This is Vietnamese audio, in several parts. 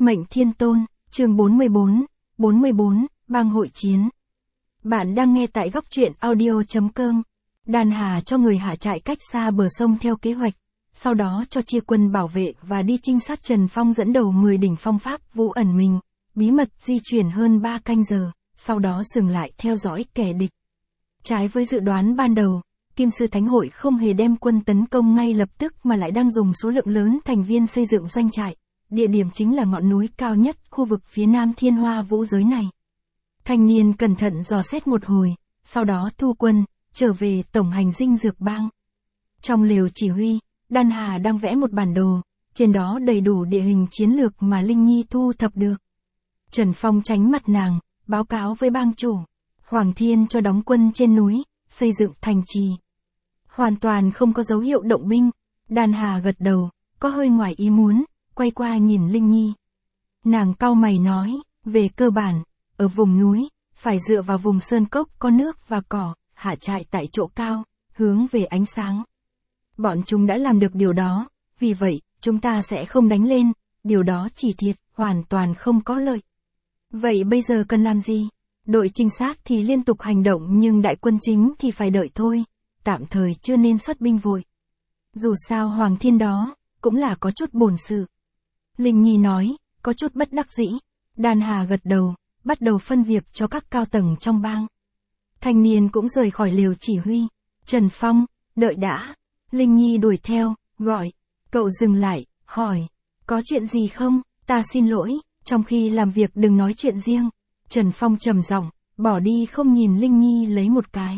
Mệnh Thiên Tôn, chương 44, bang hội chiến. Bạn đang nghe tại góc truyện audio.com. Đan Hà cho người hạ trại cách xa bờ sông theo kế hoạch, sau đó cho chia quân bảo vệ và đi trinh sát. Trần Phong dẫn đầu 10 đỉnh phong pháp vũ ẩn mình, bí mật di chuyển hơn 3 canh giờ, sau đó dừng lại theo dõi kẻ địch. Trái với dự đoán ban đầu, Kim Sư Thánh Hội không hề đem quân tấn công ngay lập tức mà lại đang dùng số lượng lớn thành viên xây dựng doanh trại. Địa điểm chính là ngọn núi cao nhất khu vực phía nam Thiên Hoa Vũ giới này. Thanh niên cẩn thận dò xét một hồi, sau đó thu quân, trở về tổng hành dinh dược bang. Trong lều chỉ huy, Đan Hà đang vẽ một bản đồ, trên đó đầy đủ địa hình chiến lược mà Linh Nhi thu thập được. Trần Phong tránh mặt nàng, báo cáo với bang chủ. Hoàng Thiên cho đóng quân trên núi, xây dựng thành trì. Hoàn toàn không có dấu hiệu động binh. Đan Hà gật đầu, có hơi ngoài ý muốn, quay qua nhìn Linh Nhi. Nàng cau mày nói, về cơ bản, ở vùng núi, phải dựa vào vùng sơn cốc có nước và cỏ, hạ trại tại chỗ cao, hướng về ánh sáng. Bọn chúng đã làm được điều đó, vì vậy, chúng ta sẽ không đánh lên, điều đó chỉ thiệt, hoàn toàn không có lợi. Vậy bây giờ cần làm gì? Đội trinh sát thì liên tục hành động nhưng đại quân chính thì phải đợi thôi, tạm thời chưa nên xuất binh vội. Dù sao Hoàng Thiên đó, cũng là có chút bổn sự. Linh Nhi nói, có chút bất đắc dĩ. Đan Hà gật đầu, bắt đầu phân việc cho các cao tầng trong bang. Thanh niên cũng rời khỏi lều chỉ huy. Trần Phong, đợi đã. Linh Nhi đuổi theo, gọi. Cậu dừng lại, hỏi, có chuyện gì không? Ta xin lỗi, trong khi làm việc đừng nói chuyện riêng. Trần Phong trầm giọng, bỏ đi không nhìn Linh Nhi lấy một cái.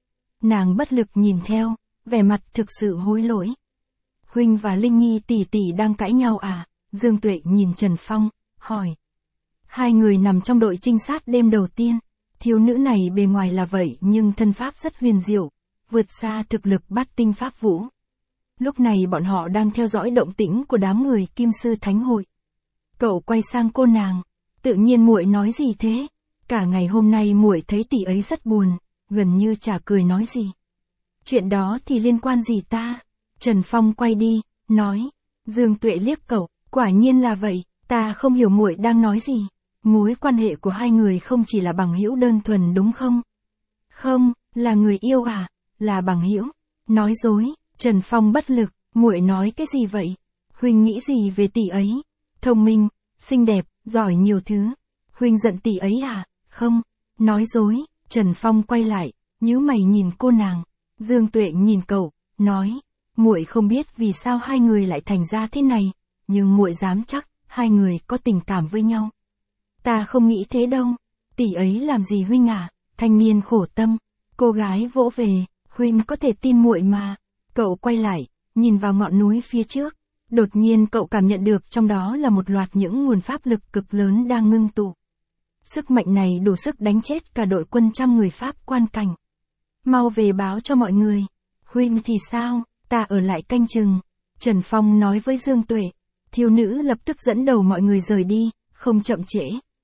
Nàng bất lực nhìn theo, vẻ mặt thực sự hối lỗi. Huynh và Linh Nhi tỷ tỷ đang cãi nhau à? Dương Tuệ nhìn Trần Phong, hỏi. Hai người nằm trong đội trinh sát đêm đầu tiên. Thiếu nữ này bề ngoài là vậy nhưng thân pháp rất huyền diệu, vượt xa thực lực bát tinh pháp vũ. Lúc này bọn họ đang theo dõi động tĩnh của đám người Kim Sư Thánh Hội. Cậu quay sang cô nàng, tự nhiên muội nói gì thế? Cả ngày hôm nay muội thấy tỷ ấy rất buồn, gần như chả cười nói gì. Chuyện đó thì liên quan gì ta? Trần Phong quay đi, nói. Dương Tuệ liếc cậu, quả nhiên là vậy, ta không hiểu muội đang nói gì. Mối quan hệ của hai người không chỉ là bằng hữu đơn thuần đúng không? Không, là người yêu à? Là bằng hữu? Nói dối. Trần Phong bất lực, muội nói cái gì vậy? Huynh nghĩ gì về tỷ ấy? Thông minh, xinh đẹp, giỏi nhiều thứ. Huynh giận tỷ ấy à? Không, nói dối. Trần Phong quay lại, nhíu mày nhìn cô nàng. Dương Tuệ nhìn cậu, nói, muội không biết vì sao hai người lại thành ra thế này, nhưng muội dám chắc hai người có tình cảm với nhau. Ta không nghĩ thế đâu. Tỷ ấy làm gì huynh à? Thanh niên khổ tâm. Cô gái vỗ về, huynh có thể tin muội mà. Cậu quay lại, nhìn vào ngọn núi phía trước. Đột nhiên cậu cảm nhận được trong đó là một loạt những nguồn pháp lực cực lớn đang ngưng tụ. Sức mạnh này đủ sức đánh chết cả đội quân trăm người Pháp quan cảnh. Mau về báo cho mọi người. Huynh thì sao? Ta ở lại canh chừng. Trần Phong nói với Dương Tuệ. Thiếu nữ lập tức dẫn đầu mọi người rời đi, không chậm trễ.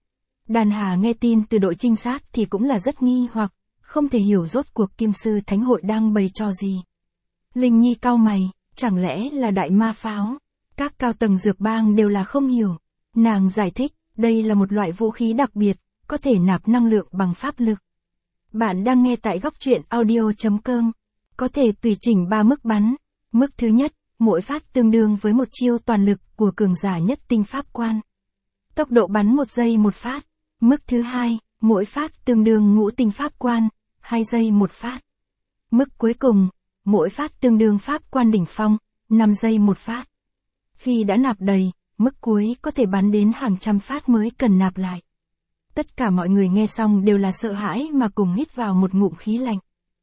Đan Hà nghe tin từ đội trinh sát thì cũng là rất nghi hoặc, không thể hiểu rốt cuộc Kim Sư Thánh Hội đang bày trò gì. Linh Nhi cau mày, chẳng lẽ là đại ma pháo? Các cao tầng dược bang đều là không hiểu. Nàng giải thích, đây là một loại vũ khí đặc biệt, có thể nạp năng lượng bằng pháp lực. Bạn đang nghe tại góc truyện audio.com. Có thể tùy chỉnh 3 mức bắn. Mức thứ nhất, mỗi phát tương đương với một chiêu toàn lực của cường giả nhất tinh pháp quan. Tốc độ bắn 1 giây 1 phát. Mức thứ hai, mỗi phát tương đương ngũ tinh pháp quan, 2 giây 1 phát. Mức cuối cùng, mỗi phát tương đương pháp quan đỉnh phong, 5 giây 1 phát. Khi đã nạp đầy, mức cuối có thể bắn đến hàng trăm phát mới cần nạp lại. Tất cả mọi người nghe xong đều là sợ hãi mà cùng hít vào một ngụm khí lạnh.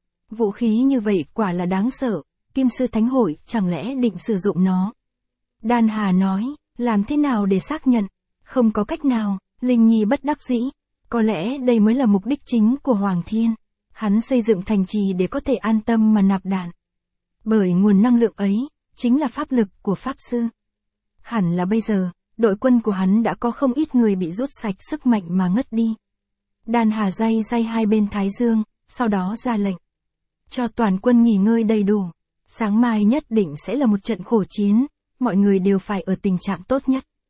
Vũ khí như vậy quả là đáng sợ, Kim Sư Thánh Hội chẳng lẽ định sử dụng nó? Đan Hà nói, làm thế nào để xác nhận? Không có cách nào. Linh Nhi bất đắc dĩ. Có lẽ đây mới là mục đích chính của Hoàng Thiên. Hắn xây dựng thành trì để có thể an tâm mà nạp đạn. Bởi nguồn năng lượng ấy, chính là pháp lực của Pháp Sư. Hẳn là bây giờ, đội quân của hắn đã có không ít người bị rút sạch sức mạnh mà ngất đi. Đan Hà day hai bên thái dương, sau đó ra lệnh. Cho toàn quân nghỉ ngơi đầy đủ. Sáng mai nhất định sẽ là một trận khổ chiến, mọi người đều phải ở tình trạng tốt nhất.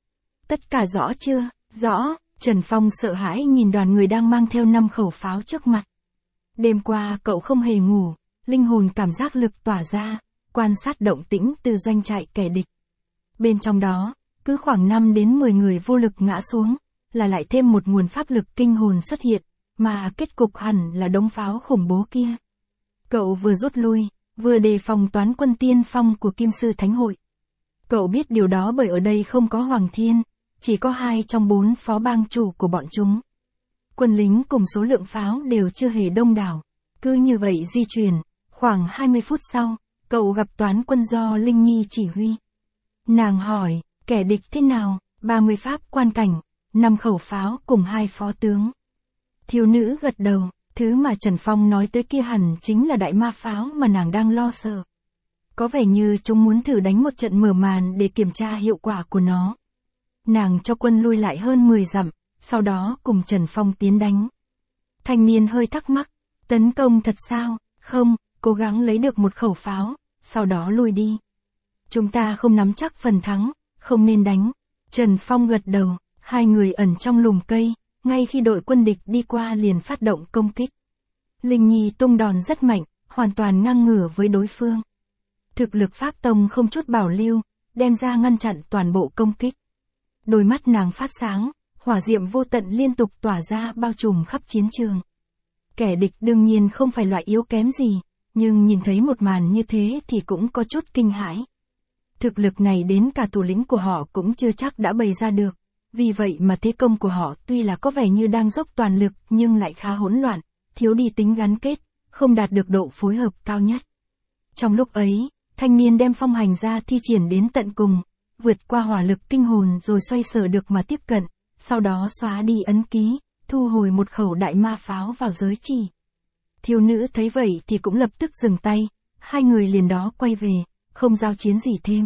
Tất cả rõ chưa? Rõ. Trần Phong sợ hãi nhìn đoàn người đang mang theo 5 khẩu pháo trước mặt. Đêm qua cậu không hề ngủ, linh hồn cảm giác lực tỏa ra, quan sát động tĩnh từ doanh trại kẻ địch. Bên trong đó, cứ khoảng 5 đến 10 người vô lực ngã xuống, là lại thêm một nguồn pháp lực kinh hồn xuất hiện, mà kết cục hẳn là đống pháo khủng bố kia. Cậu vừa rút lui, vừa đề phòng toán quân tiên phong của Kim Sư Thánh Hội. Cậu biết điều đó bởi ở đây không có Hoàng Thiên, chỉ có 2 trong 4 phó bang chủ của bọn chúng. Quân lính cùng số lượng pháo đều chưa hề đông đảo. Cứ như vậy di chuyển, khoảng 20 phút sau, cậu gặp toán quân do Linh Nhi chỉ huy. Nàng hỏi, kẻ địch thế nào? 30 pháp quan cảnh, 5 khẩu pháo cùng 2 phó tướng. Thiếu nữ gật đầu, thứ mà Trần Phong nói tới kia hẳn chính là đại ma pháo mà nàng đang lo sợ. Có vẻ như chúng muốn thử đánh một trận mở màn để kiểm tra hiệu quả của nó. Nàng cho quân lui lại hơn 10 dặm, sau đó cùng Trần Phong tiến đánh. Thanh niên hơi thắc mắc, tấn công thật sao? Không, cố gắng lấy được một khẩu pháo, sau đó lui đi. Chúng ta không nắm chắc phần thắng, không nên đánh. Trần Phong gật đầu, hai người ẩn trong lùm cây, ngay khi đội quân địch đi qua liền phát động công kích. Linh Nhi tung đòn rất mạnh, hoàn toàn ngang ngửa với đối phương. Thực lực Pháp Tông không chút bảo lưu, đem ra ngăn chặn toàn bộ công kích. Đôi mắt nàng phát sáng, hỏa diệm vô tận liên tục tỏa ra bao trùm khắp chiến trường. Kẻ địch đương nhiên không phải loại yếu kém gì, nhưng nhìn thấy một màn như thế thì cũng có chút kinh hãi. Thực lực này đến cả thủ lĩnh của họ cũng chưa chắc đã bày ra được, vì vậy mà thế công của họ tuy là có vẻ như đang dốc toàn lực nhưng lại khá hỗn loạn, thiếu đi tính gắn kết, không đạt được độ phối hợp cao nhất. Trong lúc ấy, thanh niên đem phong hành ra thi triển đến tận cùng, vượt qua hỏa lực kinh hồn rồi xoay sở được mà tiếp cận, sau đó xóa đi ấn ký, thu hồi một khẩu đại ma pháo vào giới chỉ. Thiếu nữ thấy vậy thì cũng lập tức dừng tay, hai người liền đó quay về, không giao chiến gì thêm.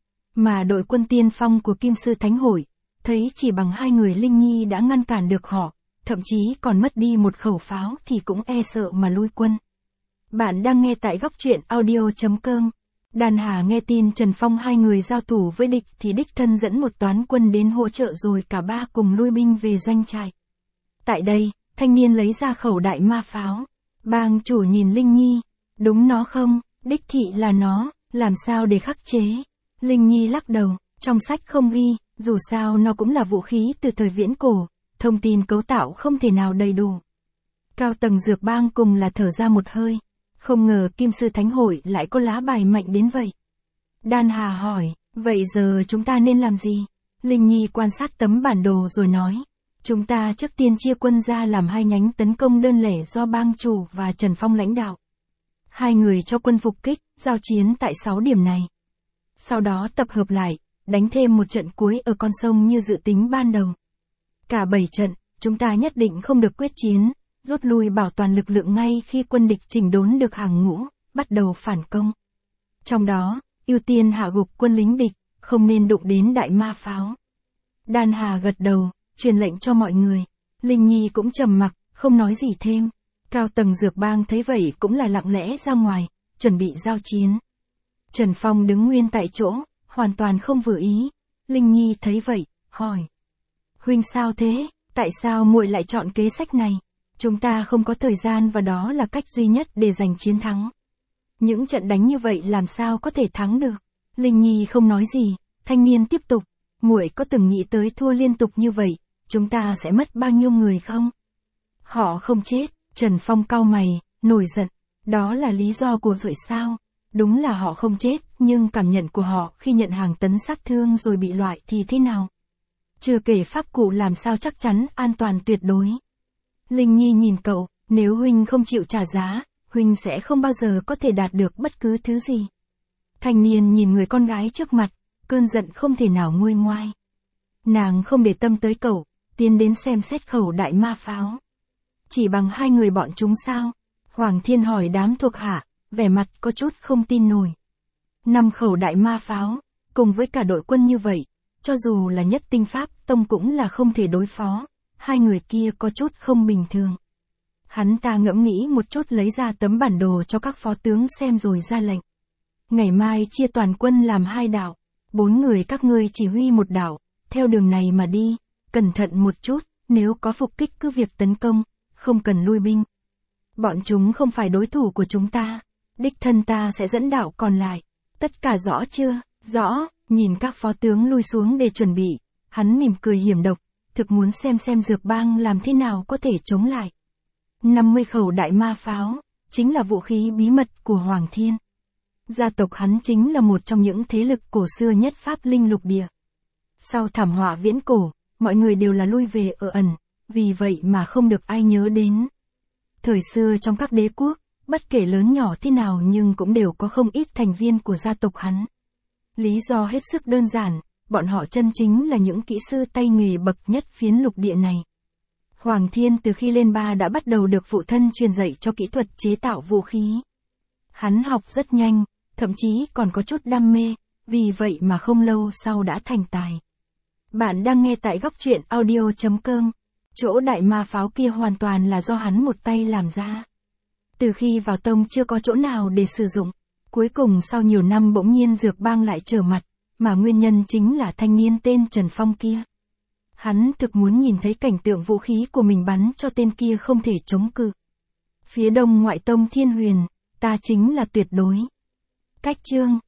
Mà đội quân tiên phong của Kim Sư Thánh Hội, thấy chỉ bằng hai người Linh Nhi đã ngăn cản được họ, thậm chí còn mất đi một khẩu pháo thì cũng e sợ mà lui quân. Bạn đang nghe tại góc truyện audio.com. Đàn Hà nghe tin Trần Phong hai người giao thủ với địch thì đích thân dẫn một toán quân đến hỗ trợ rồi cả ba cùng lui binh về doanh trại. Tại đây, thanh niên lấy ra khẩu đại ma pháo. Bang chủ nhìn Linh Nhi, đúng nó không, đích thị là nó, làm sao để khắc chế. Linh Nhi lắc đầu, trong sách không ghi, dù sao nó cũng là vũ khí từ thời viễn cổ, thông tin cấu tạo không thể nào đầy đủ. Cao tầng dược bang cùng là thở ra một hơi, không ngờ Kim Sư Thánh Hội lại có lá bài mạnh đến vậy. Đan Hà hỏi, vậy giờ chúng ta nên làm gì? Linh Nhi quan sát tấm bản đồ rồi nói, chúng ta trước tiên chia quân ra làm hai nhánh tấn công đơn lẻ do bang chủ và Trần Phong lãnh đạo. Hai người cho quân phục kích, giao chiến tại 6 điểm này. Sau đó tập hợp lại, đánh thêm một trận cuối ở con sông như dự tính ban đầu. Cả 7 trận, chúng ta nhất định không được quyết chiến, rút lui bảo toàn lực lượng ngay khi quân địch chỉnh đốn được hàng ngũ, bắt đầu phản công. Trong đó, ưu tiên hạ gục quân lính địch, không nên đụng đến đại ma pháo. Đan Hà gật đầu, truyền lệnh cho mọi người. Linh Nhi cũng trầm mặc, không nói gì thêm. Cao tầng dược bang thấy vậy cũng là lặng lẽ ra ngoài, chuẩn bị giao chiến. Trần Phong đứng nguyên tại chỗ, hoàn toàn không vừa ý. Linh Nhi thấy vậy, hỏi. Huynh sao thế, tại sao muội lại chọn kế sách này? Chúng ta không có thời gian và đó là cách duy nhất để giành chiến thắng. Những trận đánh như vậy làm sao có thể thắng được? Linh Nhi không nói gì, thanh niên tiếp tục. Muội có từng nghĩ tới thua liên tục như vậy, chúng ta sẽ mất bao nhiêu người không? Họ không chết, Trần Phong cau mày, nổi giận. Đó là lý do của rồi sao? Đúng là họ không chết, nhưng cảm nhận của họ khi nhận hàng tấn sát thương rồi bị loại thì thế nào? Chưa kể pháp cụ làm sao chắc chắn an toàn tuyệt đối. Linh Nhi nhìn cậu, nếu huynh không chịu trả giá, huynh sẽ không bao giờ có thể đạt được bất cứ thứ gì. Thanh niên nhìn người con gái trước mặt, cơn giận không thể nào nguôi ngoai. Nàng không để tâm tới cậu, tiến đến xem xét khẩu đại ma pháo. Chỉ bằng hai người bọn chúng sao? Hoàng Thiên hỏi đám thuộc hạ, vẻ mặt có chút không tin nổi. 5 khẩu đại ma pháo, cùng với cả đội quân như vậy, cho dù là nhất tinh pháp tông cũng là không thể đối phó. Hai người kia có chút không bình thường. Hắn ta ngẫm nghĩ một chút lấy ra tấm bản đồ cho các phó tướng xem rồi ra lệnh. Ngày mai chia toàn quân làm 2 đạo, 4 người các ngươi chỉ huy một đạo, theo đường này mà đi, cẩn thận một chút, nếu có phục kích cứ việc tấn công, không cần lui binh. Bọn chúng không phải đối thủ của chúng ta, đích thân ta sẽ dẫn đạo còn lại. Tất cả rõ chưa? Rõ, nhìn các phó tướng lui xuống để chuẩn bị, hắn mỉm cười hiểm độc, thực muốn xem Dược Bang làm thế nào có thể chống lại. 50 khẩu đại ma pháo, chính là vũ khí bí mật của Hoàng Thiên. Gia tộc hắn chính là một trong những thế lực cổ xưa nhất Pháp Linh lục địa. Sau thảm họa viễn cổ, mọi người đều là lui về ở ẩn, vì vậy mà không được ai nhớ đến. Thời xưa trong các đế quốc, bất kể lớn nhỏ thế nào nhưng cũng đều có không ít thành viên của gia tộc hắn. Lý do hết sức đơn giản, bọn họ chân chính là những kỹ sư tay nghề bậc nhất phiến lục địa này. Hoàng Thiên từ khi lên 3 đã bắt đầu được phụ thân truyền dạy cho kỹ thuật chế tạo vũ khí. Hắn học rất nhanh, thậm chí còn có chút đam mê, vì vậy mà không lâu sau đã thành tài. Bạn đang nghe tại góc truyện audio.com. Chỗ đại ma pháo kia hoàn toàn là do hắn một tay làm ra. Từ khi vào tông chưa có chỗ nào để sử dụng. Cuối cùng sau nhiều năm bỗng nhiên Dược Bang lại trở mặt, mà nguyên nhân chính là thanh niên tên Trần Phong kia. Hắn thực muốn nhìn thấy cảnh tượng vũ khí của mình bắn cho tên kia không thể chống cự. Phía đông ngoại tông Thiên Huyền, ta chính là tuyệt đối. Cách chương